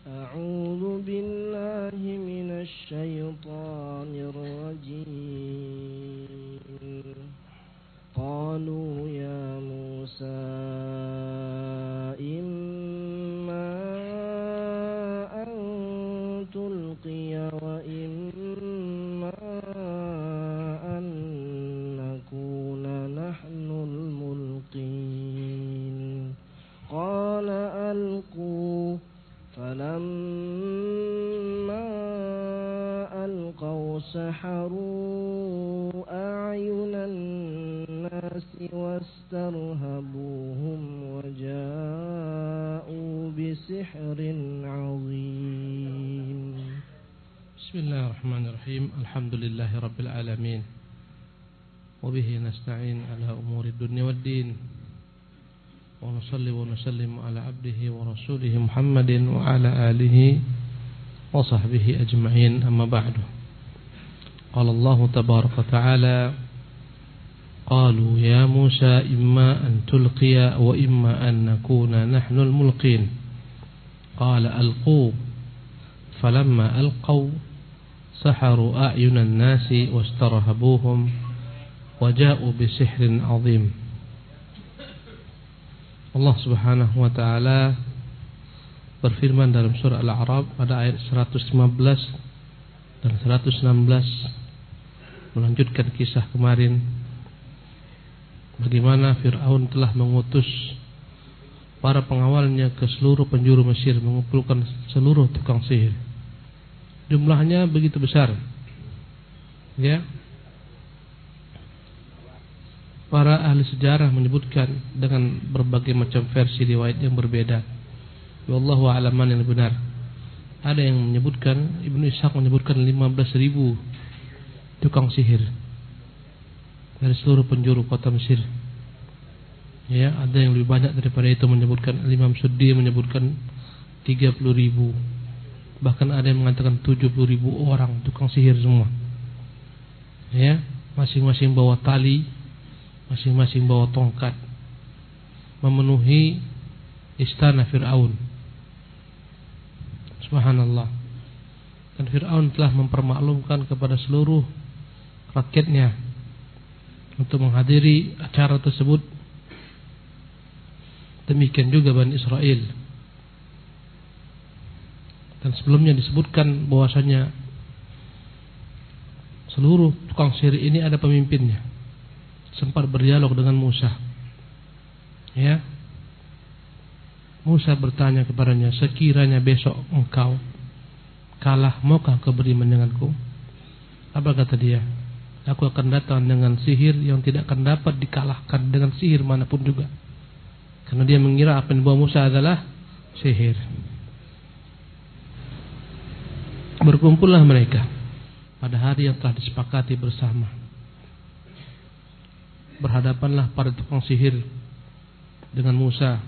أعوذ بالله من الشيطان الرجيم قالوا يا موسى إما أن تلقي وإما أن نكون نحن الملقين قال ألقوا فلما ألقوا سحروا أعين الناس واسترهبوهم وجاءوا بسحر عظيم. بسم الله الرحمن الرحيم. الحمد لله رب العالمين وبه نستعين على أمور الدنيا والدين ونصلي ونسلم على عبده ورسوله محمد وعلى آله وصحبه أجمعين أما بعد. قال الله تبارك وتعالى قالوا يا موسى إما أن تلقي وإما أن نكون نحن الملقين قال ألقوا فلما ألقوا سحروا أعين الناس واسترهبوهم وجاءوا بسحر عظيم. Allah Subhanahu wa taala berfirman dalam surah Al-A'raf pada ayat 115 dan 116 melanjutkan kisah kemarin bagaimana Fir'aun telah mengutus para pengawalnya ke seluruh penjuru Mesir mengumpulkan seluruh tukang sihir. Jumlahnya begitu besar. Ya. Para ahli sejarah menyebutkan dengan berbagai macam versi riwayat yang berbeda. Wallahu a'lam yang benar. Ada yang menyebutkan, Ibnu Ishaq menyebutkan 15.000 tukang sihir dari seluruh penjuru kota Mesir. Ya, ada yang lebih banyak daripada itu menyebutkan, Imam Suddi menyebutkan 30.000. Bahkan ada yang mengatakan 70.000 orang tukang sihir semua. Ya, masing-masing bawa tali, masing-masing bawa tongkat, memenuhi istana Fir'aun. Subhanallah. Dan Fir'aun telah mempermaklumkan kepada seluruh rakyatnya untuk menghadiri acara tersebut. Demikian juga Bani Israel. Dan sebelumnya disebutkan bahwasanya seluruh tukang sihir ini ada pemimpinnya. Sempat berdialog dengan Musa. Ya. Musa bertanya kepadanya, sekiranya besok engkau kalah, maukah kau beriman denganku? Apa kata dia? Aku akan datang dengan sihir yang tidak akan dapat dikalahkan dengan sihir manapun juga. Karena dia mengira apa yang dibawa Musa adalah sihir. Berkumpullah mereka pada hari yang telah disepakati bersama. Berhadapanlah para tukang sihir dengan Musa.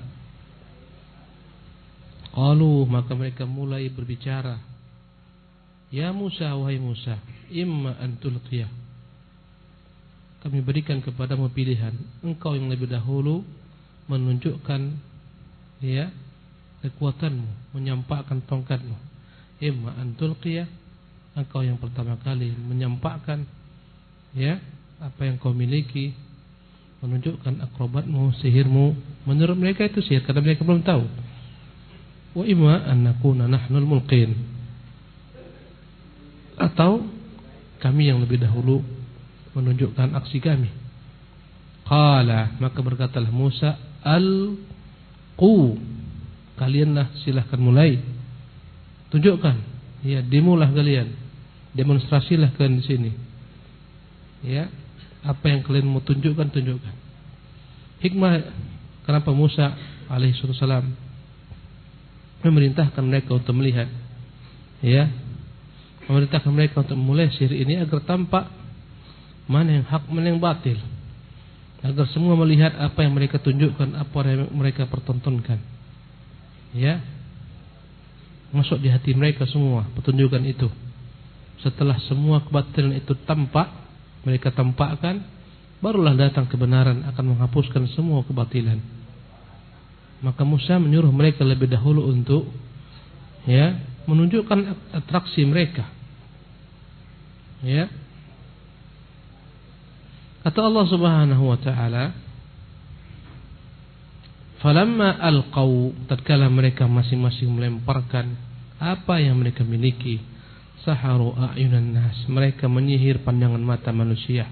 Qalu, maka mereka mulai berbicara. Ya Musa, wahai Musa, imma an tulqiyah. Kami berikan kepadamu pilihan. Engkau yang lebih dahulu menunjukkan ya kekuatanmu, menyampakkan tongkatmu. Imma an tulqiyah, engkau yang pertama kali menyampakkan ya apa yang kau miliki, menunjukkan akrobatmu, sihirmu. Menurut mereka itu sihir karena mereka belum tahu. Wa imma an nakuna nahnul mulqin, atau kami yang lebih dahulu menunjukkan aksi kami. Qala, maka berkatalah Musa, alqu, kalianlah silahkan mulai, tunjukkan, ya dimulai kalian, demonstrasilah kalian di sini. Ya, apa yang kalian mau tunjukkan, tunjukkan. Hikmah kenapa Musa alaihi salam memerintahkan mereka untuk melihat, ya, memerintahkan mereka untuk memulai sihir ini agar tampak mana yang hak, mana yang batil, agar semua melihat apa yang mereka tunjukkan, apa yang mereka pertontonkan, ya, masuk di hati mereka semua petunjukan itu. Setelah semua kebatilan itu tampak, mereka tampakkan, barulah datang kebenaran akan menghapuskan semua kebatilan. Maka Musa menyuruh mereka lebih dahulu untuk Ya, menunjukkan atraksi mereka. Ya. Kata Allah Subhanahu wa taala, "Falamma alqau," tatkala mereka masing-masing melemparkan apa yang mereka miliki, saharu a'yunan nas, mereka menyihir pandangan mata manusia.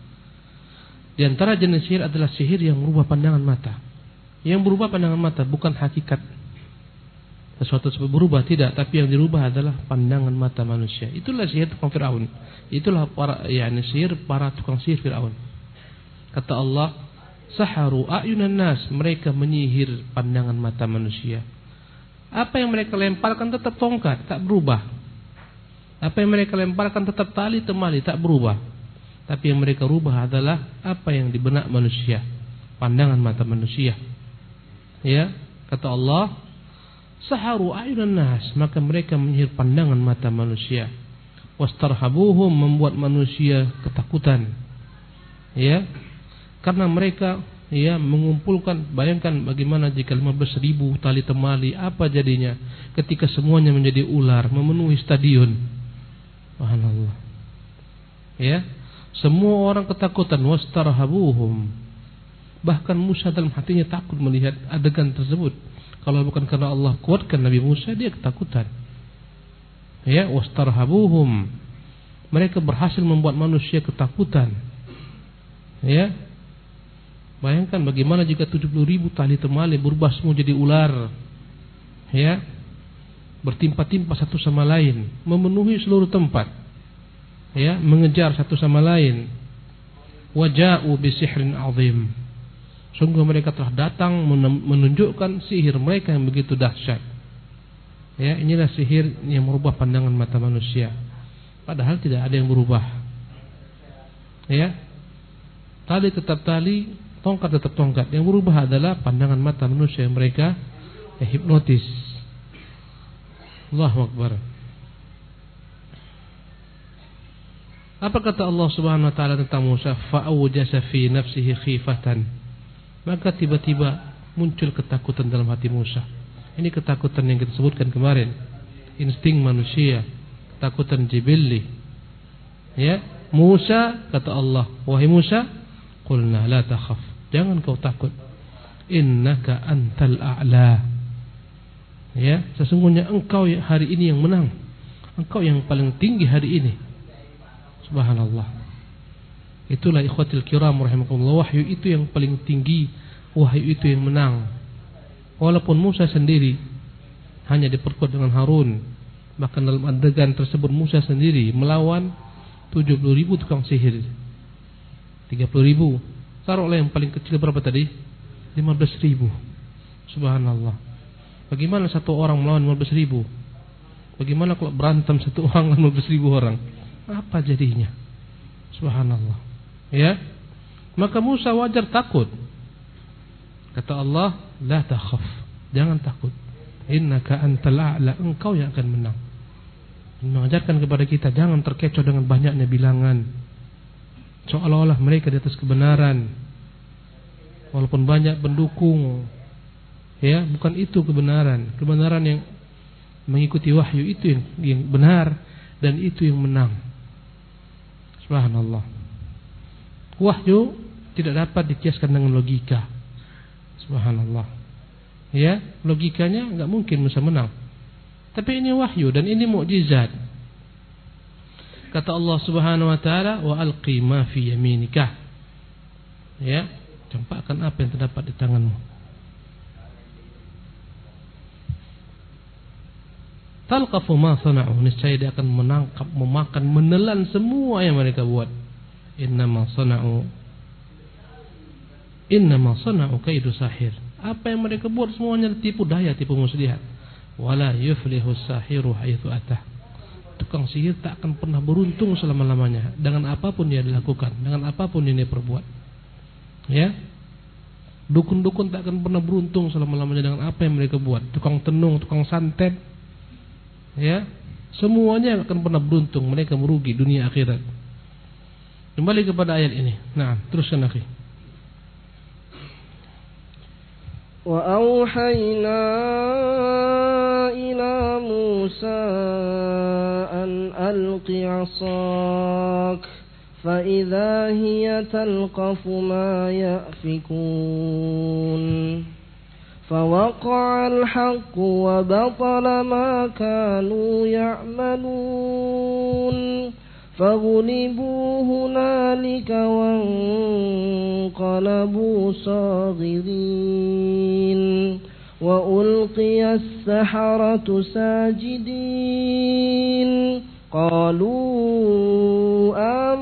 Di antara jenis sihir adalah sihir yang merubah pandangan mata. Yang berubah pandangan mata bukan hakikat sesuatu tersebut berubah, tidak, tapi yang dirubah adalah pandangan mata manusia. Itulah sihir tukang Firaun. Itulah sihir para tukang sihir Firaun. Kata Allah, saharu a'yunan nas, mereka menyihir pandangan mata manusia. Apa yang mereka lemparkan tetap tongkat, tak berubah. Apa yang mereka lemparkan tetap tali temali, tak berubah. Tapi yang mereka rubah adalah apa yang di benak manusia, pandangan mata manusia. Ya, kata Allah, saharu a'yunan nas, maka mereka menyihir pandangan mata manusia. Wastarhabuhum, membuat manusia ketakutan. Ya, karena mereka mengumpulkan, bayangkan bagaimana jika 15.000 tali temali, apa jadinya ketika semuanya menjadi ular memenuhi stadion. Subhanallah. Ya, semua orang ketakutan. Wastarhabuhum, bahkan Musa dalam hatinya takut melihat adegan tersebut. Kalau bukan karena Allah kuatkan Nabi Musa, dia ketakutan. Ya, wastarhabuhum, mereka berhasil membuat manusia ketakutan. Ya, bayangkan bagaimana jika 70.000 tali temali berubah semua jadi ular. Ya, bertimpa-timpa satu sama lain, memenuhi seluruh tempat. Ya, mengejar satu sama lain. Waja'u bisihrin azim, sungguh mereka telah datang menunjukkan sihir mereka yang begitu dahsyat. Ya, inilah sihir yang merubah pandangan mata manusia. Padahal tidak ada yang berubah. Ya, tali tetap tali, tongkat tetap tongkat. Yang berubah adalah pandangan mata manusia yang mereka hipnotis. Allahu Akbar. Apa kata Allah Subhanahu wa taala tentang Musa? Fa'awjasa fi nafsihi khifatan, maka tiba-tiba muncul ketakutan dalam hati Musa. Ini ketakutan yang kita sebutkan kemarin, insting manusia, ketakutan jibilli. Ya, Musa, kata Allah, wahai Musa, qulna la takhaf, jangan kau takut, innaka antal a'la. Ya, sesungguhnya engkau hari ini yang menang, engkau yang paling tinggi hari ini. Subhanallah. Itulah ikhwatil kiram rahimakumullah, wahyu itu yang paling tinggi, wahyu itu yang menang. Walaupun Musa sendiri hanya diperkuat dengan Harun, bahkan dalam adegan tersebut Musa sendiri melawan 70.000 tukang sihir. 30.000. Taruhlah yang paling kecil berapa tadi? 15.000. Subhanallah. Bagaimana satu orang melawan 15.000? Bagaimana kalau berantem satu orang dengan 15.000 orang? Apa jadinya? Subhanallah. Ya, maka Musa wajar takut. Kata Allah, la takhaf, jangan takut, innaka antal a'la, engkau yang akan menang. Mengajarkan kepada kita jangan terkecoh dengan banyaknya bilangan, seolah-olah mereka di atas kebenaran, walaupun banyak pendukung. Ya, bukan itu kebenaran. Kebenaran yang mengikuti wahyu itu yang benar, dan itu yang menang. Subhanallah. Wahyu tidak dapat dikiaskan dengan logika. Subhanallah. Ya, logikanya enggak mungkin bisa menang. Tapi ini wahyu dan ini mukjizat. Kata Allah Subhanahu wa taala, wa alqi ma fi yaminika. Ya, campakkan apa yang terdapat di tanganmu. Talqafu ma sana'u, niscaya dia akan menangkap, memakan, menelan semua yang mereka buat. Innama sana'u kaidu sahir. Apa yang mereka buat semuanya tipu daya, tipu muslihat. Wala yuflihu sahiru haitsu atah. Tukang sihir tak akan pernah beruntung selama-lamanya dengan apapun dia dilakukan, dengan apapun yang dia perbuat. Ya. Dukun-dukun tak akan pernah beruntung selama-lamanya dengan apa yang mereka buat. Tukang tenung, tukang santet, ya, semuanya akan pernah beruntung, mereka merugi dunia akhirat. Kembali kepada ayat ini. Nah, teruskan akhi. Wa auhayna ila عصاك فإذا هي تلقف ما يأفكون فوقع الحق وبطل ما كانوا يعملون فغلبوا هنالك وانقلبوا صاغرين وألقي السحرة ساجدين قالوا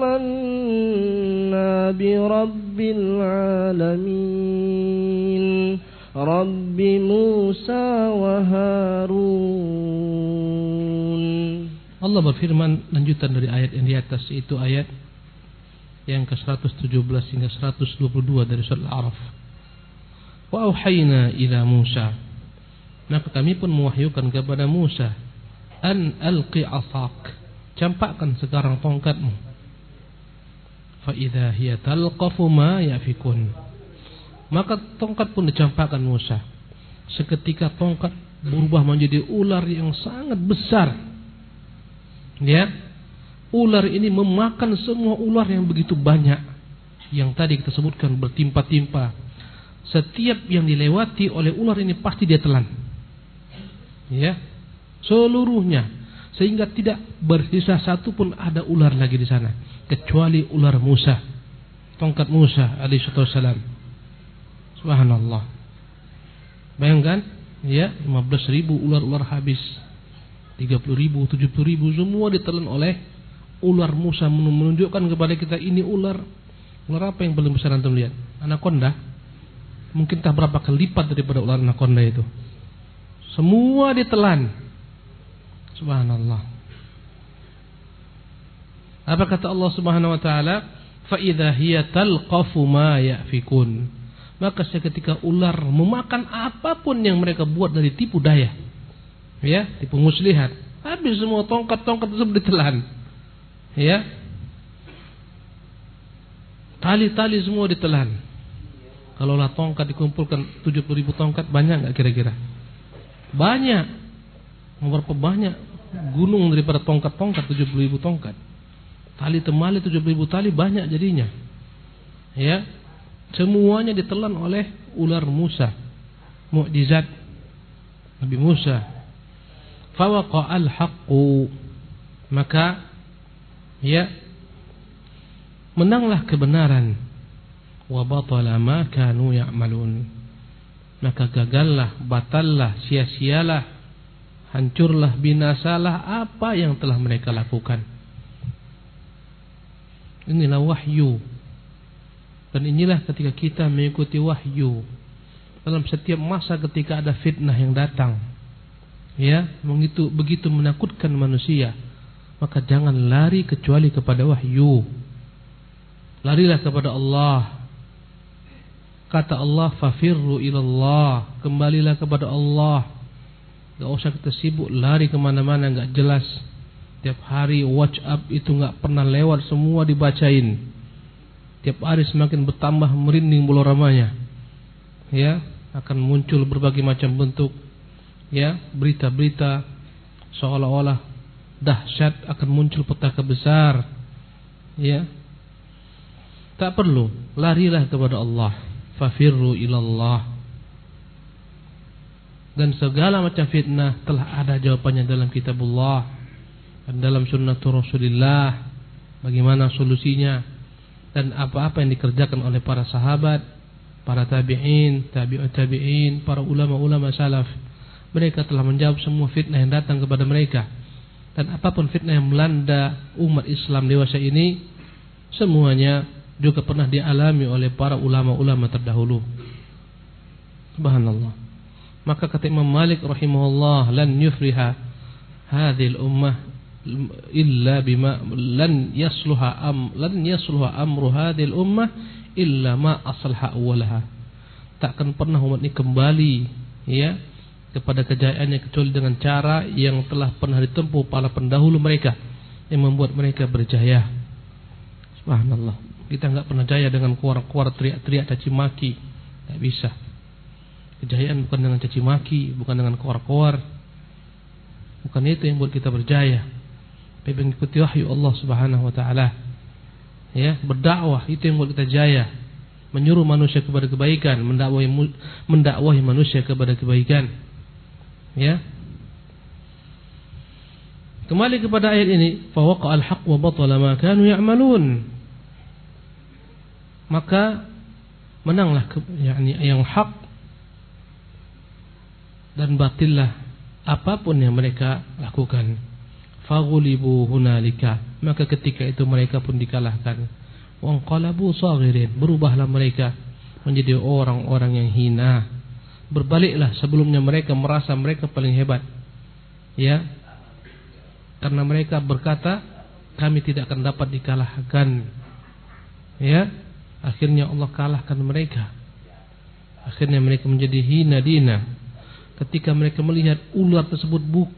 آمنا برب العالمين رب موسى وهارون. Allah berfirman lanjutan dari ayat yang di atas, yaitu ayat yang ke-117 hingga 122 dari surah Al-A'raf. Wa auhayna ila Musa, maka kami pun mewahyukan kepada Musa, an alqi asak, campakkan sekarang tongkatmu. Fa idza hiya talqafu ma yafikun, maka tongkat pun dicampakkan Musa. Seketika tongkat berubah menjadi ular yang sangat besar. Ya, ular ini memakan semua ular yang begitu banyak yang tadi kita sebutkan bertimpa-timpa. Setiap yang dilewati oleh ular ini pasti dia telan. Ya, seluruhnya, sehingga tidak bersisa satu pun ada ular lagi di sana kecuali ular Musa, tongkat Musa alaihissalam. Subhanallah. Bayangkan, ya, 15.000 ular-ular habis. 30.000, 70.000 semua ditelan oleh ular Musa, menunjukkan kepada kita ini ular apa yang paling besar antum lihat? Anaconda. Mungkin tak berapa kali lipat daripada ular anaconda itu. Semua ditelan. Subhanallah. Apa kata Allah Subhanahu wa taala? Fa idza hiya talqafu ma yafikun. Maka seketika ular memakan apapun yang mereka buat dari tipu daya. Ya, tipu muslihat. Habis semua tongkat-tongkat tersebut ditelan. Ya. Tali-tali semua ditelan. Kalaulah tongkat dikumpulkan 70.000 tongkat, banyak enggak kira-kira? Banyak. Berapa banyak gunung daripada tongkat-tongkat, 70.000 tongkat. Tali temali 70.000 tali banyak jadinya. Ya. Semuanya ditelan oleh ular Musa. Mukjizat Nabi Musa. Fawaqa'al haqqu, maka ya menanglah kebenaran. Wa batala ma kanu ya'malun, maka gagallah, batallah, sia-sialah, hancurlah, binasalah apa yang telah mereka lakukan. Inilah wahyu. Dan inilah ketika kita mengikuti wahyu dalam setiap masa ketika ada fitnah yang datang, ya, begitu menakutkan manusia, maka jangan lari kecuali kepada wahyu. Larilah kepada Allah. Kata Allah, fafirru ilallah, kembalilah kepada Allah. Gak usah kita sibuk lari kemana-mana gak jelas. Tiap hari WhatsApp itu gak pernah lewat, semua dibacain. Tiap hari semakin bertambah merinding bulu ramanya. Ya, akan muncul berbagai macam bentuk, ya, berita-berita seolah-olah dahsyat, akan muncul petaka besar. Ya, tak perlu, larilah kepada Allah. Fafirru ilallah. Dan segala macam fitnah telah ada jawabannya dalam kitabullah dan dalam sunnatul Rasulillah. Bagaimana solusinya dan apa-apa yang dikerjakan oleh para sahabat, para tabi'in, tabi'ut tabi'in, para ulama-ulama salaf. Mereka telah menjawab semua fitnah yang datang kepada mereka. Dan apapun fitnah yang melanda umat Islam dewasa ini, semuanya juga pernah dialami oleh para ulama-ulama terdahulu. Subhanallah. Maka kata Imam Malik rahimahullah, lan yufriha hadhil ummah illa bima lan yasluha amru hadhil ummah illa ma aslaha awwalaha. Takkan pernah umat ini kembali, ya, kepada kejayaannya kecuali dengan cara yang telah pernah ditempuh para pendahulu mereka yang membuat mereka berjaya. Subhanallah. Kita enggak pernah jaya dengan kuar-kuar, teriak-teriak, caci maki. Tidak bisa. Kejayaan bukan dengan caci maki, bukan dengan kuar-kuar. Bukan itu yang buat kita berjaya. mengikuti wahyu Allah Subhanahu wa taala. Ya, berdakwah itu yang membuat kita jaya. Menyuruh manusia kepada kebaikan, mendakwahi manusia kepada kebaikan. Ya. Kembali kepada ayat ini, fa waqa'al haqq wa batala ma kanu ya'malun. Maka menanglah yang hak dan batillah apapun yang mereka lakukan. Faghulibu hunalika, maka ketika itu mereka pun dikalahkan. Wanqalabu saghirin, berubahlah mereka menjadi orang-orang yang hina. Berbaliklah, sebelumnya mereka merasa mereka paling hebat. Ya. Karena mereka berkata, kami tidak akan dapat dikalahkan. Ya. Akhirnya Allah kalahkan mereka. Akhirnya mereka menjadi hina dina. Ketika mereka melihat ular tersebut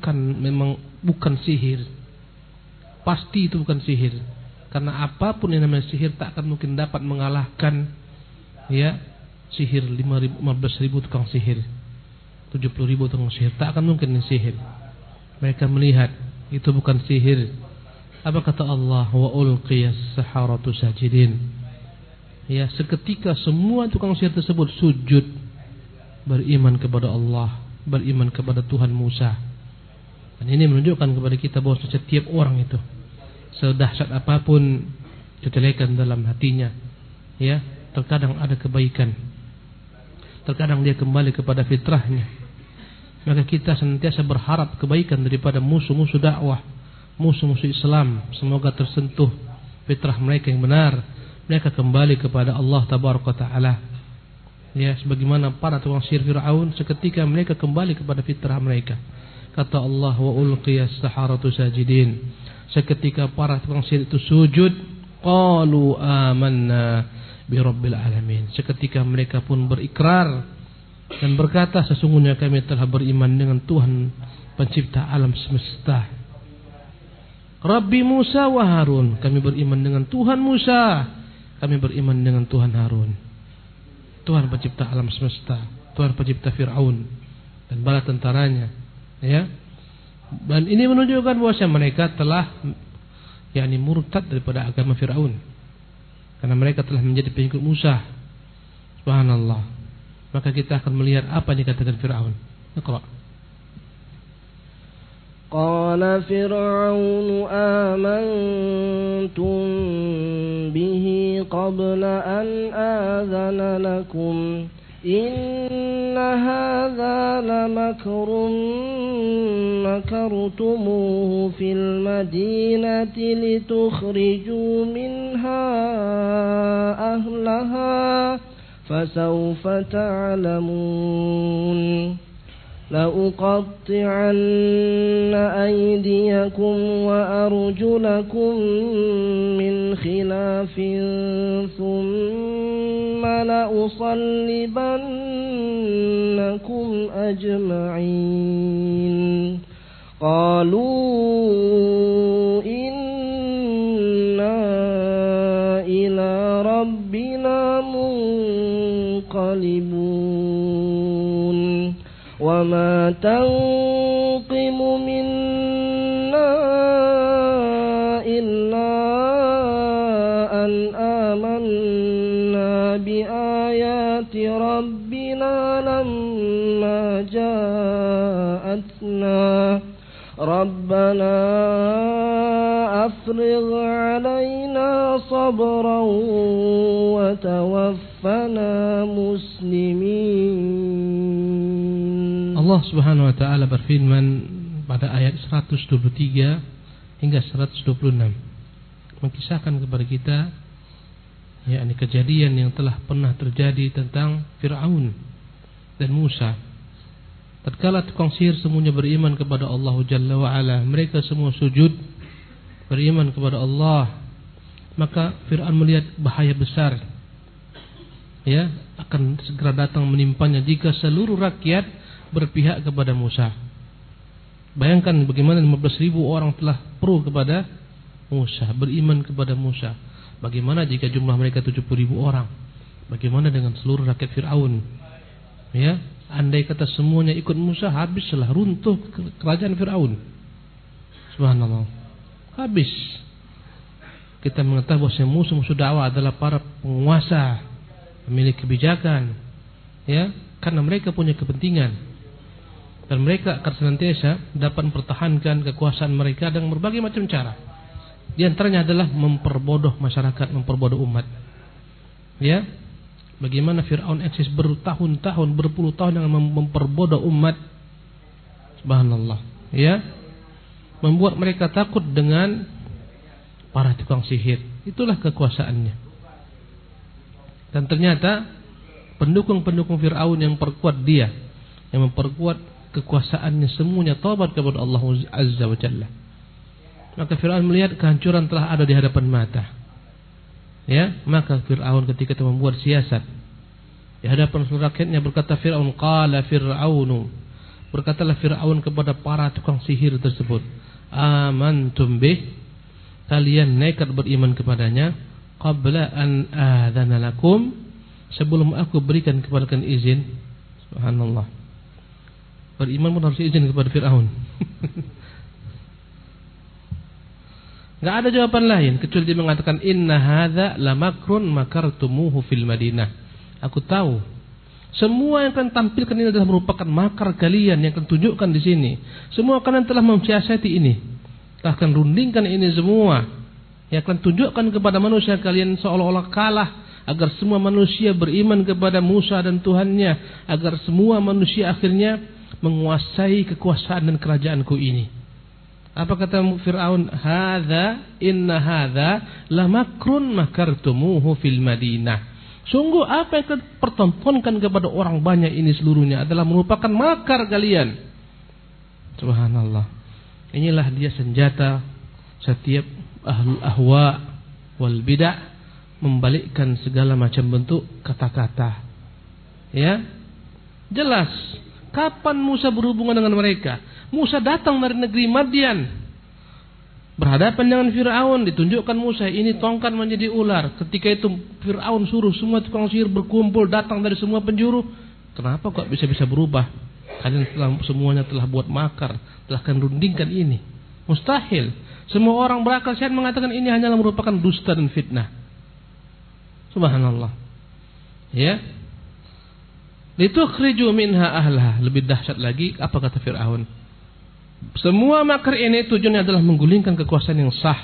bukan sihir. Pasti itu bukan sihir. Karena apapun yang namanya sihir tak akan mungkin dapat mengalahkan ya sihir 15.000 tukang sihir, 70.000 tukang sihir, tak akan mungkin sihir. Mereka melihat itu bukan sihir. Apa kata Allah? Wa ulqiyas saharatu sajidin. Ya, seketika semua tukang sihir tersebut sujud, beriman kepada Allah, beriman kepada Tuhan Musa. Dan ini menunjukkan kepada kita bahwa setiap orang itu, sedahsyat apapun kejelekan dalam hatinya, ya, terkadang ada kebaikan. Terkadang dia kembali kepada fitrahnya. Maka kita senantiasa berharap kebaikan daripada musuh-musuh dakwah, musuh-musuh Islam. Semoga tersentuh fitrah mereka yang benar. Mereka kembali kepada Allah Tabaraka Ta'ala. Ya, sebagaimana para tukang sihir Fir'aun, seketika mereka kembali kepada fitrah mereka. Kata Allah, wa ulqiyas saharatu sajidin. Seketika para tukang sihir itu sujud, qalu amanna bi rabbil alamin. Seketika mereka pun berikrar dan berkata, sesungguhnya kami telah beriman dengan Tuhan pencipta alam semesta. Rabbi Musa wa Harun, kami beriman dengan Tuhan Musa, kami beriman dengan Tuhan Harun. Tuhan pencipta alam semesta, Tuhan pencipta Fir'aun dan bala tentaranya. Ya. Dan ini menunjukkan bahwa mereka telah murtad daripada agama Fir'aun. Karena mereka telah menjadi pengikut Musa. Subhanallah. Maka kita akan melihat apa yang dikatakan Fir'aun. Iqra. Qala Fir'aun amantum bihi qabla an adhana lakum inna hadha lamakrun makartumuhu fil madinati litukhriju minha ahlaha fasawfa ta'lamun لأقطعن أيديكم وأرجلكم من خلاف ثم لأصلبنكم أجمعين قالوا إنا إلى ربنا منقلبون وما تنقم منا إلا أن آمنا بآيات ربنا لما جاءتنا ربنا أفرغ علينا صبرا وتوفنا مسلمين. Allah Subhanahu wa taala berfirman pada ayat 123 hingga 126 mengisahkan kepada kita yakni kejadian yang telah pernah terjadi tentang Fir'aun dan Musa. Tatkala tukang sihir semuanya beriman kepada Allah Jalla wa Ala, mereka semua sujud beriman kepada Allah, maka Fir'aun melihat bahaya besar ya akan segera datang menimpanya jika seluruh rakyat berpihak kepada Musa. Bayangkan bagaimana 15.000 orang telah pro kepada Musa, beriman kepada Musa. Bagaimana jika jumlah mereka 70.000 orang? Bagaimana dengan seluruh rakyat Fir'aun? Ya, andai kata semuanya ikut Musa, habislah, runtuh kerajaan Fir'aun. Subhanallah. habis. Kita mengetahui bahwa musuh-musuh dakwah adalah para penguasa, pemilik kebijakan, ya, karena mereka punya kepentingan dan mereka akan senantiasa dapat mempertahankan kekuasaan mereka dengan berbagai macam cara. Di antaranya adalah memperbodoh masyarakat, memperbodoh umat. Ya, bagaimana Fir'aun eksis bertahun-tahun, berpuluh tahun dengan memperbodoh umat. Subhanallah. Ya, membuat mereka takut dengan para tukang sihir. Itulah kekuasaannya. Dan ternyata pendukung-pendukung Fir'aun yang memperkuat dia, yang memperkuat kekuasaannya, semuanya taubat kepada Allah Azza wa Jalla. Maka Fir'aun melihat kehancuran telah ada di hadapan mata. Ya, maka Fir'aun ketika itu membuat siasat di hadapan seluruh rakyatnya, berkata Fir'aun, qala Fir'aunu, berkatalah Fir'aun kepada para tukang sihir tersebut, amantum bih, kalian nekat beriman kepadanya, qabla an adzana lakum, sebelum aku berikan kepada kalian izin. Subhanallah. Beriman pun harus izin kepada Fir'aun. Enggak ada jawaban lain kecuali dia mengatakan inna hadza lamakrun makartumuhu fil Madinah. Aku tahu semua yang kalian tampilkan ini adalah merupakan makar kalian yang kalian tunjukkan di sini. Semua kalian telah mensiasati ini. Akan rundingkan ini semua. Yang akan tunjukkan kepada manusia kalian seolah-olah kalah, agar semua manusia beriman kepada Musa dan Tuhannya, agar semua manusia akhirnya menguasai kekuasaan dan kerajaanku ini. Apa kata Fir'aun? Inna hadza lamakrun makartumuhu fil Madinah. Sungguh apa yang kalian pertontonkan kepada orang banyak ini seluruhnya adalah merupakan makar kalian. Subhanallah. Inilah dia senjata setiap ahlul ahwa wal bid'ah, membalikkan segala macam bentuk kata-kata. Ya, jelas. Kapan Musa berhubungan dengan mereka? Musa datang dari negeri Madian, berhadapan dengan Fir'aun, ditunjukkan Musa ini tongkat menjadi ular. Ketika itu Fir'aun suruh semua tukang sihir berkumpul, datang dari semua penjuru. Kenapa kok bisa berubah? Kalian semuanya telah buat makar, telah akan rundingkan ini. Mustahil. Semua orang berakal sehat mengatakan ini hanyalah merupakan dusta dan fitnah. Subhanallah. Ya. Litukhriju minha ahlaha. Lebih dahsyat lagi, apa kata Fir'aun? Semua makar ini tujuannya adalah menggulingkan kekuasaan yang sah.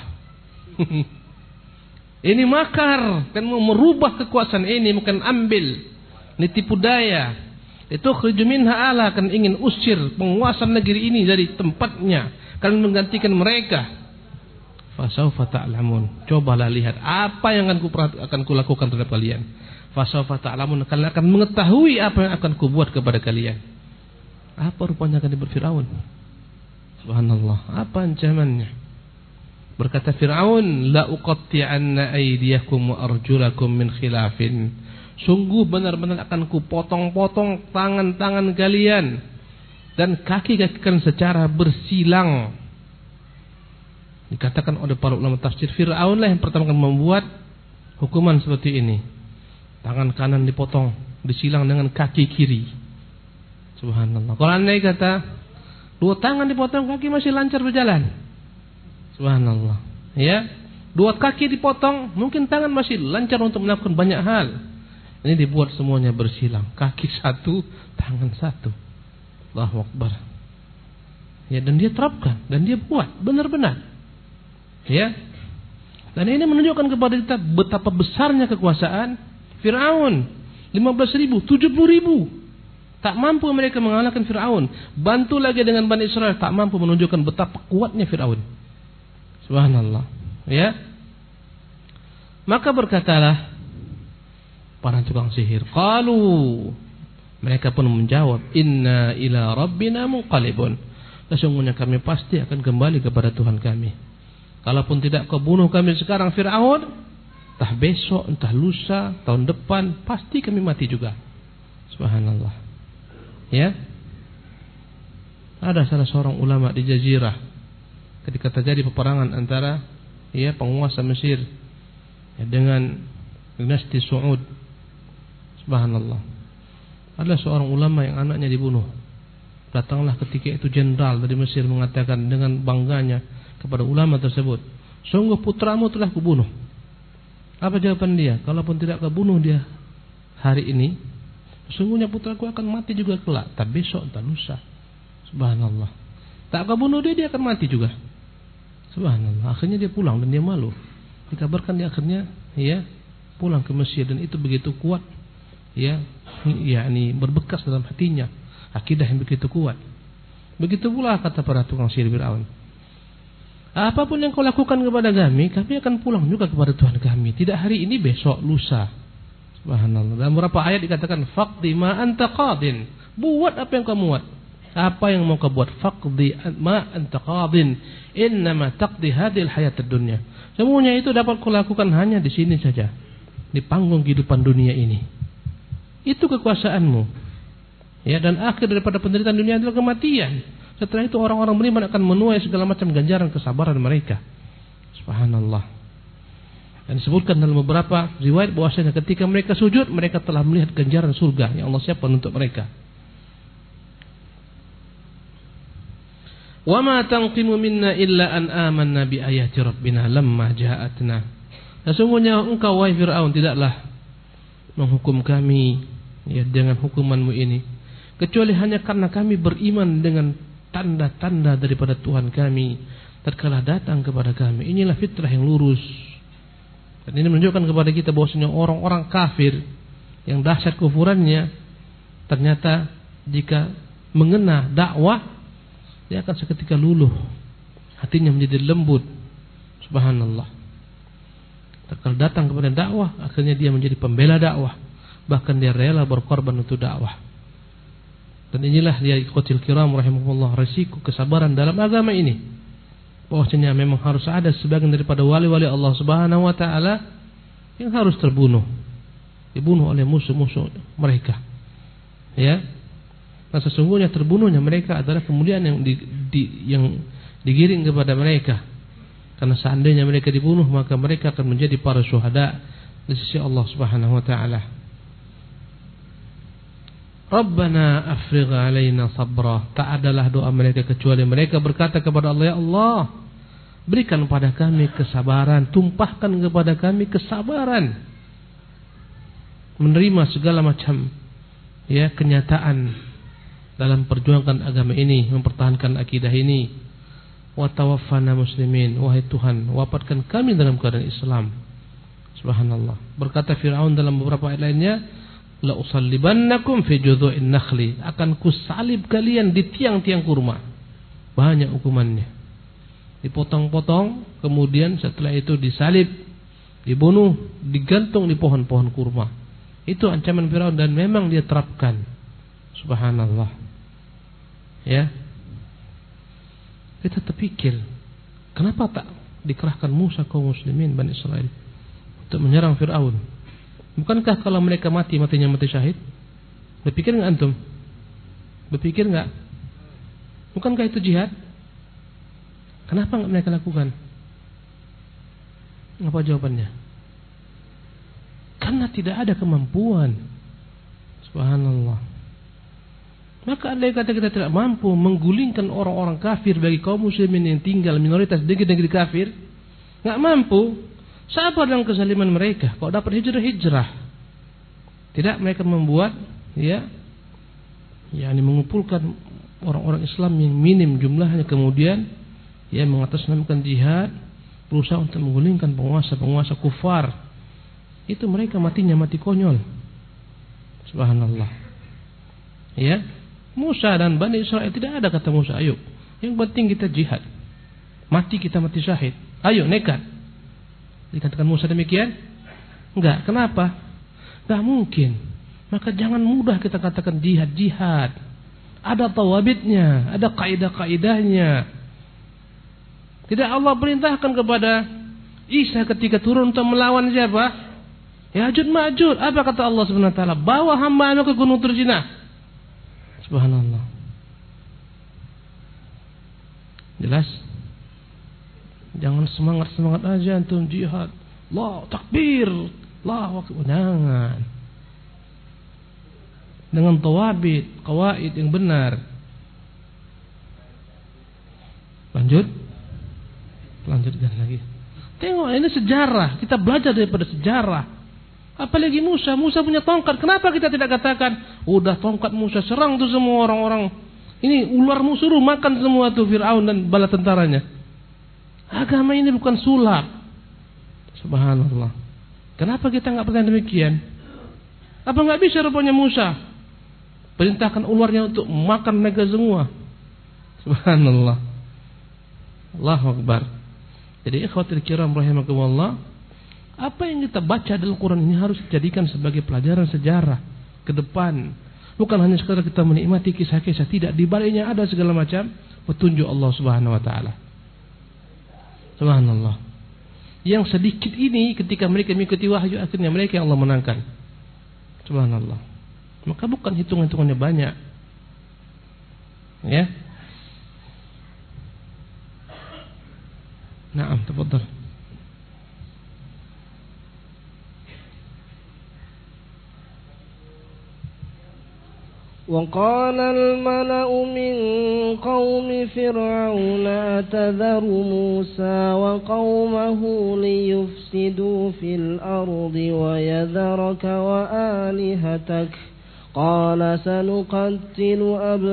Ini makar, kan mau merubah kekuasaan ini, bukan ambil. Ini tipu daya. Litukhriju minha ahlaha, kan ingin usir penguasa negeri ini dari tempatnya, kan menggantikan mereka. Fasawfa ta'lamun. Cobalah lihat apa yang akan kulakukan terhadap kalian. Fasawfa ta'lamun, kalian akan mengetahui apa yang akan kubuat kepada kalian. Apa rupanya akan dibuat Fir'aun? Subhanallah, apa ancamannya? Berkata Fir'aun, la uqatti'anna aydiyakum wa arjulakum min khilafin. Sungguh benar-benar akan kupotong-potong tangan-tangan kalian dan kaki-kaki kalian secara bersilang. Dikatakan oleh para ulama tafsir, Fir'aun lah yang pertama kali membuat hukuman seperti ini. Tangan kanan dipotong, disilang dengan kaki kiri. Subhanallah. Kalau andai kata dua tangan dipotong, kaki masih lancar berjalan. Subhanallah. Ya, dua kaki dipotong, mungkin tangan masih lancar untuk melakukan banyak hal. Ini dibuat semuanya bersilang, kaki satu, tangan satu. Allahu Akbar. Ya, dan dia terapkan, dan dia buat benar-benar. Ya. Dan ini menunjukkan kepada kita betapa besarnya kekuasaan Fir'aun. 15.000, 70.000. Tak mampu mereka mengalahkan Fir'aun. Bantu lagi dengan Bani Israel, tak mampu menunjukkan betapa kuatnya Fir'aun. Subhanallah. Ya. Maka berkatalah para tukang sihir, qalu, mereka pun menjawab, inna ila rabbina munqalibun. Sesungguhnya kami pasti akan kembali kepada Tuhan kami. Kalaupun tidak kau bunuh kami sekarang Fir'aun, entah besok, entah lusa, tahun depan, pasti kami mati juga. Subhanallah. Ya. Ada salah seorang ulama di Jazirah ketika terjadi peperangan antara penguasa Mesir dengan dinasti Saud. Subhanallah. Ada seorang ulama yang anaknya dibunuh. Datanglah ketika itu jenderal dari Mesir mengatakan dengan bangganya, kepada ulama tersebut, sungguh putramu telah kubunuh. Apa jawaban dia? Kalaupun tidak kebunuh dia hari ini, sesungguhnya putraku akan mati juga kelak, tak besok, tak lusa. Subhanallah. Tak kebunuh dia akan mati juga. Subhanallah. Akhirnya dia pulang dan dia malu. Dikabarkan dia akhirnya pulang ke Mesir, dan itu begitu kuat, yakni berbekas dalam hatinya, akidah yang begitu kuat. Begitu pula kata para tukang sihir Fir'aun. Apapun yang kau lakukan kepada kami akan pulang juga kepada Tuhan kami. Tidak hari ini, besok, lusa. Subhanallah. Dalam beberapa ayat dikatakan faqdi ma anta qadin. Buat apa yang kamu buat. Apa yang mau kau buat? Faqdi ma anta qadin. Innama taqdi hadhil hayatad dunya. Semuanya itu dapat kau lakukan hanya di sini saja. Di panggung kehidupan dunia ini. Itu kekuasaanmu. Dan akhir daripada penderitaan dunia adalah kematian. Setelah itu orang-orang beriman akan menuai segala macam ganjaran kesabaran mereka. Subhanallah. Dan disebutkan dalam beberapa riwayat bahwasanya ketika mereka sujud, mereka telah melihat ganjaran surga yang Allah siapkan untuk mereka. Wa ma tanqimu minna illa an amanna bi ayati rabbina lamma ja'atna. Sesungguhnya engkau wahai Fir'aun tidaklah menghukum kami dengan hukumanmu ini, kecuali hanya karena kami beriman dengan tanda-tanda daripada Tuhan kami tatkala datang kepada kami. Inilah fitrah yang lurus. Dan ini menunjukkan kepada kita bahwasanya orang-orang kafir yang dahsyat kufurannya, ternyata jika mengena dakwah, dia akan seketika luluh, hatinya menjadi lembut. Subhanallah. Tatkala datang kepada dakwah, akhirnya dia menjadi pembela dakwah, bahkan dia rela berkorban untuk dakwah. Dan inilah dia ikhwatil kiram rahimahullah, resiko kesabaran dalam agama ini. Bahwasanya memang harus ada sebagian daripada wali-wali Allah Subhanahu wa taala yang harus terbunuh. Dibunuh oleh musuh-musuh mereka. Nah sesungguhnya terbunuhnya mereka adalah kemuliaan yang digiring kepada mereka. Karena seandainya mereka dibunuh, maka mereka akan menjadi para syuhada di sisi Allah Subhanahu wa taala. Rabbana afrigh alaina sabra. Tak adalah doa mereka kecuali mereka berkata kepada Allah, ya Allah, berikan pada kami kesabaran, tumpahkan kepada kami kesabaran menerima segala macam kenyataan dalam perjuangan agama ini, mempertahankan akidah ini. Wa tawaffana muslimin. Wahai Tuhan, wafatkan kami dalam keadaan Islam. Subhanallah. Berkata Fir'aun dalam beberapa ayat lainnya, la usallibannakum fi judhu'in nakhli. Akan kusalib kalian di tiang-tiang kurma. Banyak hukumannya. Dipotong-potong, kemudian setelah itu disalib, dibunuh, digantung di pohon-pohon kurma. Itu ancaman Firaun dan memang dia terapkan. Subhanallah. Kita terpikir, kenapa tak dikerahkan Musa kaum muslimin Bani Israel untuk menyerang Firaun? Bukankah kalau mereka matinya mati syahid? Berpikir enggak antum? Berpikir enggak? Bukankah itu jihad? Kenapa enggak mereka lakukan? Apa jawabannya? Karena tidak ada kemampuan. Subhanallah. Maka andai kata kita tidak mampu menggulingkan orang-orang kafir bagi kaum muslimin yang tinggal minoritas di negeri kafir, enggak mampu, sabar dengan kezaliman mereka. Kalau dapat hijrah. Tidak, mereka membuat mengumpulkan orang-orang Islam yang minim jumlahnya, kemudian mengatasnamakan jihad, berusaha untuk menggulingkan penguasa-penguasa kufar. Itu mereka matinya mati konyol. Subhanallah. Musa dan Bani Israel tidak ada kata Musa, ayo, yang penting kita jihad. Mati kita mati syahid. Ayo nekat. Dikatakan Musa demikian? Enggak. Kenapa? Enggak mungkin. Maka jangan mudah kita katakan jihad. Ada tawabitnya, ada kaidah-kaidahnya. Tidak Allah perintahkan kepada Isa ketika turun untuk melawan siapa? Ya'juj Ma'juj. Apa kata Allah Subhanahu wa taala? Bawa hamba-Anda ke gunung Turjinah. Subhanallah. Jelas? Jangan semangat-semangat aja antum jihad. Allah takbir, Allah akbar. Jangan. Dengan tawabit, qawaid yang benar. Lanjut. Lanjutkan lagi. Tengok, ini sejarah. Kita belajar daripada sejarah. Apalagi Musa punya tongkat. Kenapa kita tidak katakan, udah tongkat Musa serang tuh semua orang-orang. Ini ularmu suruh makan semua tuh Fir'aun dan bala tentaranya. Agama ini bukan sulap. Subhanallah. Kenapa kita nggak pernah demikian? Apa nggak bisa rupanya Musa perintahkan ularnya untuk makan mereka semua? Subhanallah. Allahu Akbar. Jadi ikhwatul kiram rahimakumullah, apa yang kita baca dalam Quran ini harus dijadikan sebagai pelajaran sejarah ke depan. Bukan hanya sekadar kita menikmati kisah-kisah, tidak, di baliknya ada segala macam petunjuk Allah Subhanahu wa taala. Subhanallah. Yang sedikit ini ketika mereka mengikuti wahyu, akhirnya mereka yang Allah menangkan. Subhanallah. Maka bukan hitung-hitungannya banyak. Ya. Naam, tafadhal. وقال الملأ من قوم فرعون أتذر موسى وقومه ليفسدوا في الأرض ويذرك وآلهتك قال سنقتل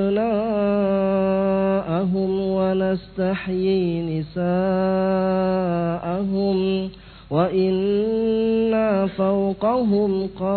أبناءهم ونستحيي نساءهم وإنا فوقهم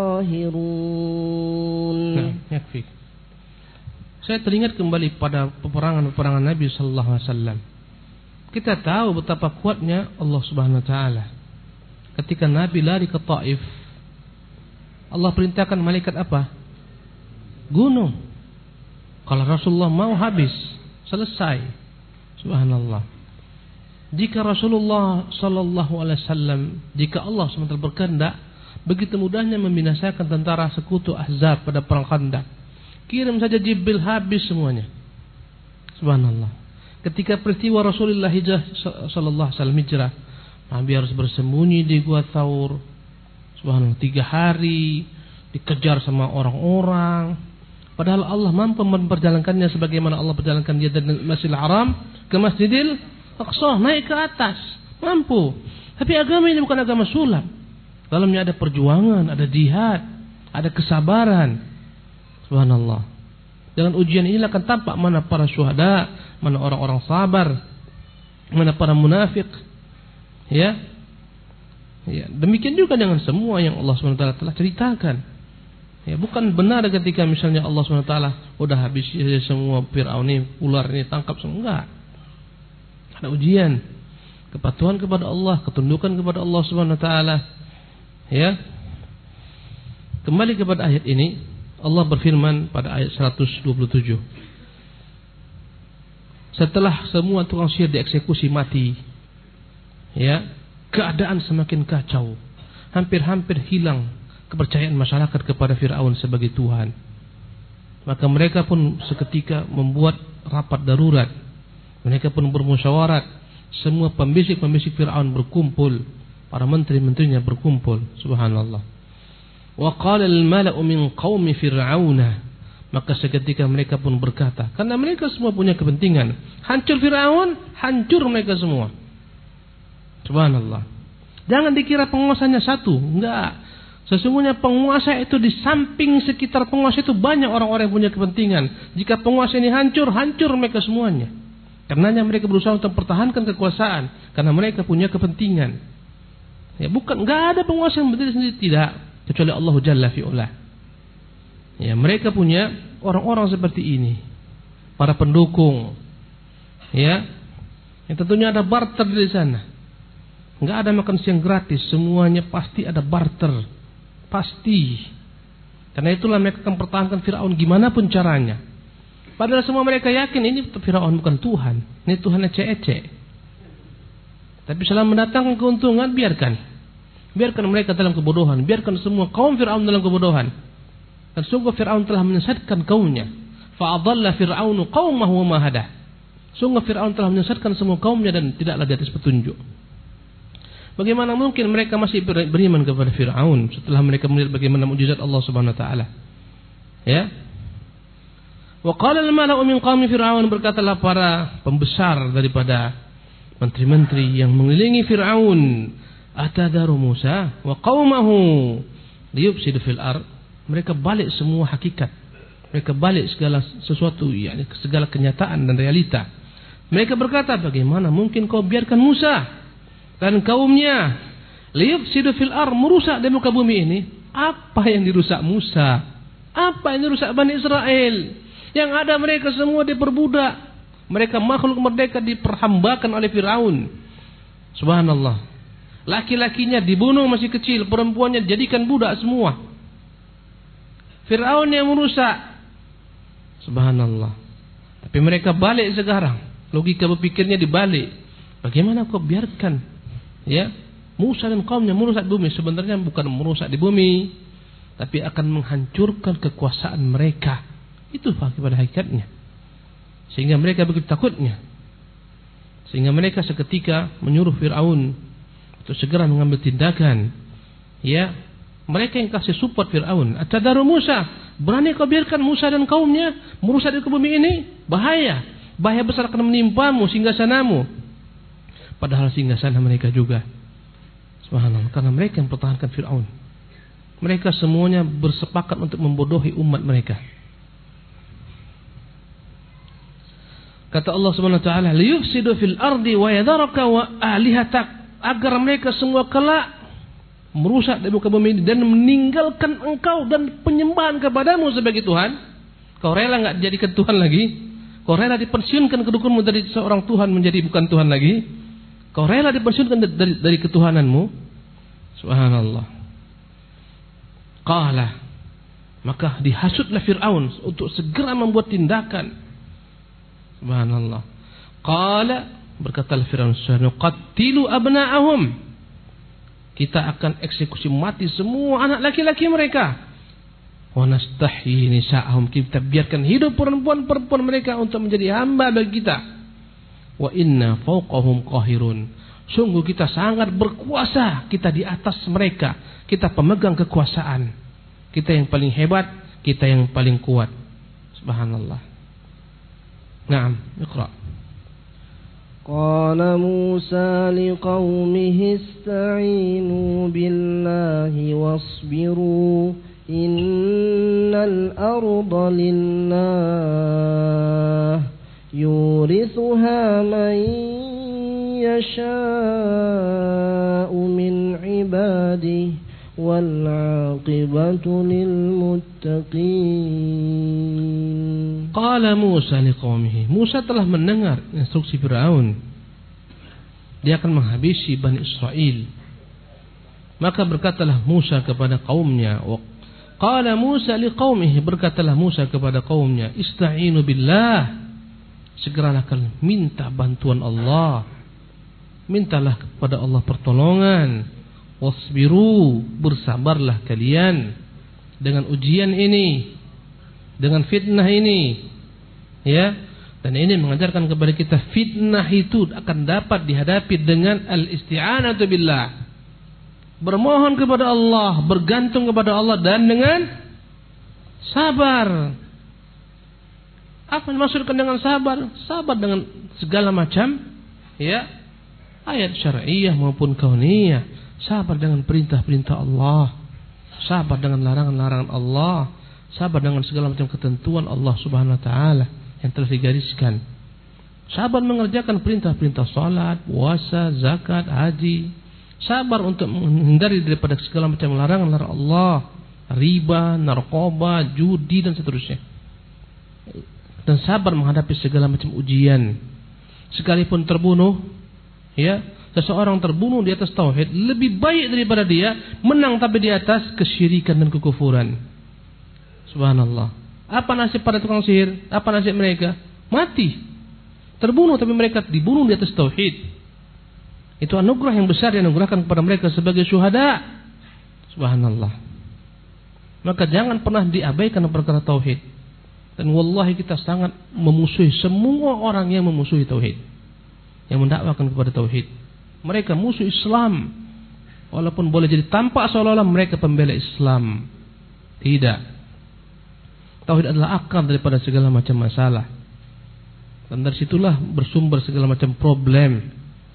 قاهرون. يكفي. Saya teringat kembali pada peperangan Nabi sallallahu alaihi wasallam. Kita tahu betapa kuatnya Allah Subhanahu wa taala. Ketika Nabi lari ke Taif, Allah perintahkan malaikat apa? Gunung. Kalau Rasulullah mau habis, selesai. Subhanallah. Jika Rasulullah sallallahu alaihi wasallam, jika Allah SWT berkehendak, begitu mudahnya membinasakan tentara sekutu Ahzab pada perang Khandaq. Kirim saja Jibril, habis semuanya. Subhanallah. Ketika peristiwa Rasulullah sallallahu alaihi wasallam hijrah, Nabi harus bersembunyi di Gua Thaur. Subhanallah, 3 hari dikejar sama orang-orang. Padahal Allah mampu memperjalankannya sebagaimana Allah perjalankan dia dari Masjidil Haram ke Masjidil Aqsa, naik ke atas, mampu. Tapi agama ini bukan agama sulap. Dalamnya ada perjuangan, ada jihad, ada kesabaran. Subhanallah. Dengan ujian ini akan tampak mana para syuhada, mana orang-orang sabar, mana para munafik. Ya. Ya, demikian juga dengan semua yang Allah SWT telah ceritakan. Ya, bukan benar ketika misalnya Allah SWT udah habis semua Fir'aun ini, ular ini tangkap semua, enggak. Ada ujian, kepatuhan kepada Allah, ketundukan kepada Allah Subhanahu wa taala. Ya. Kembali kepada ayat ini, Allah berfirman pada ayat 127. Setelah semua tukang sihir dieksekusi mati, ya, keadaan semakin kacau. Hampir-hampir hilang kepercayaan masyarakat kepada Fir'aun sebagai Tuhan. Maka mereka pun seketika membuat rapat darurat. Mereka pun bermusyawarat. Semua pembisik-pembisik Fir'aun berkumpul, para menteri-menterinya berkumpul. Subhanallah. Wa qala al-mala'u min qaumi fir'auna, maka seketika mereka pun berkata, karena mereka semua punya kepentingan, hancur Fir'aun, hancur mereka semua. Subhanallah. Jangan dikira penguasanya satu, enggak. Sesungguhnya penguasa itu di samping sekitar penguasa itu banyak orang-orang yang punya kepentingan. Jika penguasa ini hancur, hancur mereka semuanya. Karenanya mereka berusaha untuk mempertahankan kekuasaan, karena mereka punya kepentingan. Ya, bukan, enggak ada penguasa yang berdiri sendiri, tidak, kecuali Allah Jalla fi'ula. Ya, mereka punya orang-orang seperti ini, para pendukung. Ya, yang tentunya ada barter di sana. Enggak ada makan siang gratis, semuanya pasti ada barter, pasti. Karena itulah mereka akan pertahankan Fir'aun gimana pun caranya. Padahal semua mereka yakin ini Fir'aun bukan Tuhan, ini Tuhan ecek-ecek. Tapi selama mendatangkan keuntungan, biarkan mereka dalam kebodohan, biarkan semua kaum Fir'aun dalam kebodohan. Dan sungguh Fir'aun telah menyesatkan kaumnya. Fa'adalla Fir'aunu qaumahu wa ma hada. Sungguh Fir'aun telah menyesatkan semua kaumnya dan tidaklah di atas petunjuk. Bagaimana mungkin mereka masih beriman kepada Fir'aun setelah mereka melihat bagaimana mukjizat Allah Subhanahu wa taala? Ya. Wa qala al-mala'u min qaumi Fir'aun, berkatalah para pembesar daripada menteri-menteri yang mengelilingi Fir'aun, atadharu Musa wa qaumahu liyufsidu fil ard. Mereka balik semua hakikat. Mereka balik segala sesuatu, yakni segala kenyataan dan realita. Mereka berkata, bagaimana mungkin kau biarkan Musa dan kaumnya liyufsidu fil ard, merusak di muka bumi ini? Apa yang dirusak Musa? Apa yang dirusak Bani Israel? Yang ada mereka semua diperbudak. Mereka makhluk merdeka diperhambakan oleh Fir'aun. Subhanallah. Laki-lakinya dibunuh masih kecil, perempuannya dijadikan budak semua. Fir'aun yang merusak. Subhanallah. Tapi mereka balik sekarang. Logika berpikirnya dibalik. Bagaimana kau biarkan ya Musa dan kaumnya merusak bumi? Sebenarnya bukan merusak di bumi, tapi akan menghancurkan kekuasaan mereka. Itu pada hakikatnya. Sehingga mereka begitu takutnya. Sehingga mereka seketika menyuruh Fir'aun untuk segera mengambil tindakan. Ya, mereka yang kasih support Fir'aun. Atadharu Musa, berani kau biarkan Musa dan kaumnya merusak di bumi ini? Bahaya. Bahaya besar akan menimpamu, singgasanamu. Padahal singgasana mereka juga. Subhanallah. Karena mereka yang mempertahankan Fir'aun. Mereka semuanya bersepakat untuk membodohi umat mereka. Kata Allah Subhanahu wa taala, liyufsidu fil ardi wa yadharaka wa alihatak, agar mereka semua kelak merusak di muka bumi ini dan meninggalkan engkau dan penyembahan kepadamu sebagai Tuhan. Kau rela enggak jadikan Tuhan lagi? Kau rela dipensiunkan kedudukanmu dari seorang Tuhan menjadi bukan Tuhan lagi? Kau rela dipensiunkan dari ketuhananmu? Subhanallah. Qala, maka dihasutlah Fir'aun untuk segera membuat tindakan. Subhanallah. Qala, berkatalah Fir'aun, sanuqattilu abna'ahum, kita akan eksekusi mati semua anak laki-laki mereka. Wa nastahyi nisa'ahum, kita biarkan hidup perempuan-perempuan mereka untuk menjadi hamba bagi kita. Wa inna fawqahum qahirun, sungguh kita sangat berkuasa, kita di atas mereka, kita pemegang kekuasaan, kita yang paling hebat, kita yang paling kuat. Subhanallah. Naam, iqra. Qala Musa liqaumihi ista'inu billahi wasbiru innal arda lillah yurithuha man yasha'u min ibadihi wal 'aqibatu lil muttaqin. Qala Musa liqaumihi, Musa telah mendengar instruksi Fir'aun. Dia akan menghabisi Bani Israel. Maka berkatalah Musa kepada kaumnya, qala Musa liqaumihi, berkatalah Musa kepada kaumnya, ista'inu billah, segeralah kalian minta bantuan Allah, mintalah kepada Allah pertolongan. Wasbiru, bersabarlah kalian dengan ujian ini, dengan fitnah ini, ya. Dan ini mengajarkan kepada kita fitnah itu akan dapat dihadapi dengan al-isti'anatu billah, bermohon kepada Allah, bergantung kepada Allah, dan dengan sabar. Apa yang dimaksudkan dengan sabar? Sabar dengan segala macam, ya, ayat syar'iyyah maupun kauniyah. Sabar dengan perintah-perintah Allah, sabar dengan larangan-larangan Allah, sabar dengan segala macam ketentuan Allah Subhanahu wa taala yang telah digariskan. Sabar mengerjakan perintah-perintah salat, puasa, zakat, haji. Sabar untuk menghindari daripada segala macam larangan-larangan Allah, riba, narkoba, judi dan seterusnya. Dan sabar menghadapi segala macam ujian. Sekalipun terbunuh, ya, seseorang terbunuh di atas tauhid lebih baik daripada dia menang tapi di atas kesyirikan dan kekufuran. Subhanallah. Apa nasib para tukang sihir? Apa nasib mereka? Mati. Terbunuh tapi mereka dibunuh di atas tauhid. Itu anugerah yang besar yang dianugerahkan kepada mereka sebagai syuhada. Subhanallah. Maka jangan pernah diabaikan perkara tauhid. Dan wallahi kita sangat memusuhi semua orang yang memusuhi tauhid, yang mendakwakan kepada tauhid. Mereka musuh Islam, walaupun boleh jadi tampak seolah-olah mereka pembela Islam. Tidak. Tauhid adalah akar daripada segala macam masalah. Dan dari situlah bersumber segala macam problem.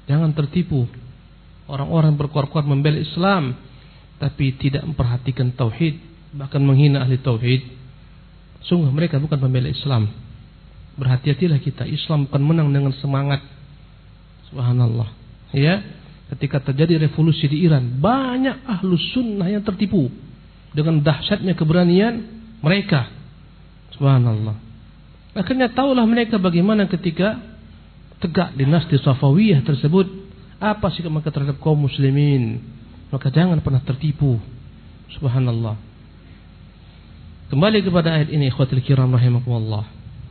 Jangan tertipu orang-orang berkuar-kuar membela Islam tapi tidak memperhatikan tauhid, bahkan menghina ahli tauhid. Sungguh mereka bukan pembela Islam. Berhati-hatilah kita. Islam bukan menang dengan semangat. Subhanallah. Ya, ketika terjadi revolusi di Iran, banyak ahlus sunnah yang tertipu dengan dahsyatnya keberanian mereka. Subhanallah. Akhirnya tahulah mereka bagaimana ketika tegak dinasti Safawiyah tersebut, apa sikap mereka terhadap kaum muslimin. Maka jangan pernah tertipu. Subhanallah. Kembali kepada ayat ini, ikhwatul kiram rahimakumullah.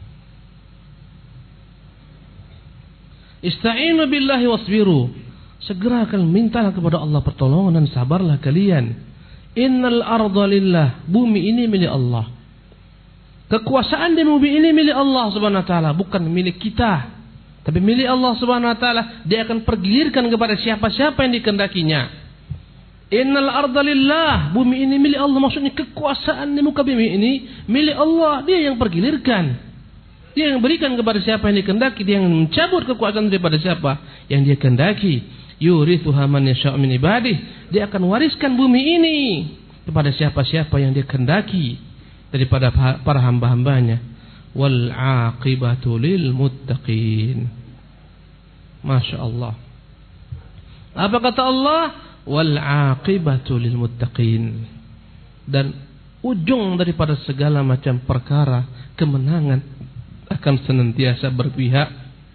Ista'inu billahi wasbiru. Segera kalian mintalah kepada Allah pertolongan dan sabarlah kalian. Innal arda lillah. Bumi ini milik Allah. Kekuasaan di bumi ini milik Allah Subhanahu wa taala, bukan milik kita, tapi milik Allah Subhanahu wa taala. Dia akan pergilirkan kepada siapa-siapa yang dikehendakinya. Innal arda lillah. Bumi ini milik Allah, maksudnya kekuasaan di muka bumi ini milik Allah. Dia yang pergilirkan. Dia yang berikan kepada siapa yang dikehendaki, dia yang mencabut kekuasaan daripada siapa yang dia kehendaki. Yurithuha man yasha'u min ibadih. Dia akan wariskan bumi ini kepada siapa-siapa yang dia kehendaki daripada para hamba-hambanya. Wal aqibatu lil muttaqin. Masya Allah. Apa kata Allah? Wal aqibatu lil muttaqin. Dan ujung daripada segala macam perkara, kemenangan akan senantiasa berpihak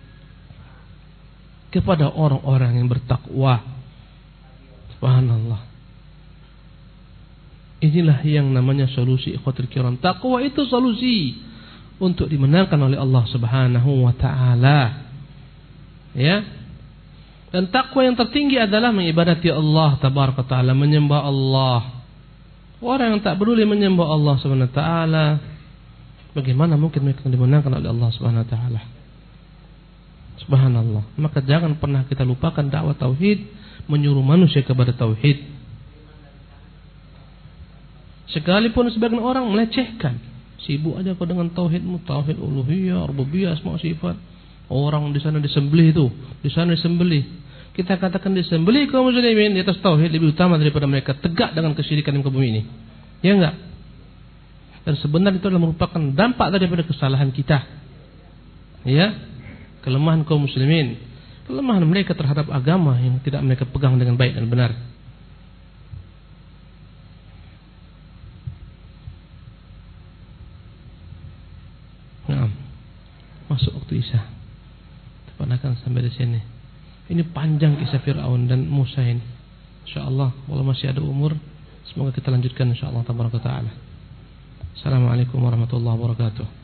kepada orang-orang yang bertakwa. Subhanallah. Inilah yang namanya solusi, ikhwatul kiram. Takwa itu solusi untuk dimenangkan oleh Allah Subhanahu wa taala. Ya. Dan takwa yang tertinggi adalah mengibadati Allah tabaraka taala, menyembah Allah. Orang yang tak peduli menyembah Allah Subhanahu wa taala, bagaimana mungkin mereka dimenangkan oleh Allah Subhanahu wa taala? Subhanallah. Maka jangan pernah kita lupakan dakwah tauhid, menyuruh manusia kepada tauhid. Sekalipun sebagian orang melecehkan, sibuk aja kau dengan tauhidmu, tauhid uluhiyah, rububiyah, asma sifat. Orang di sana disembelih itu, di sana disembelih. Kita katakan disembelih kaum muslimin di atas tauhid lebih utama daripada mereka tegak dengan kesyirikan di muka bumi ini. Ya enggak? Dan sebenarnya itu adalah merupakan dampak daripada kesalahan kita. Ya, kelemahan kaum muslimin, kelemahan mereka terhadap agama yang tidak mereka pegang dengan baik dan benar. Nah, masuk waktu Isya. Tepat sampai di sini. Ini panjang kisah Fir'aun dan Musa ini. InsyaAllah kalau masih ada umur, semoga kita lanjutkan insyaAllah tabaraka ta'ala. Assalamualaikum warahmatullahi wabarakatuh.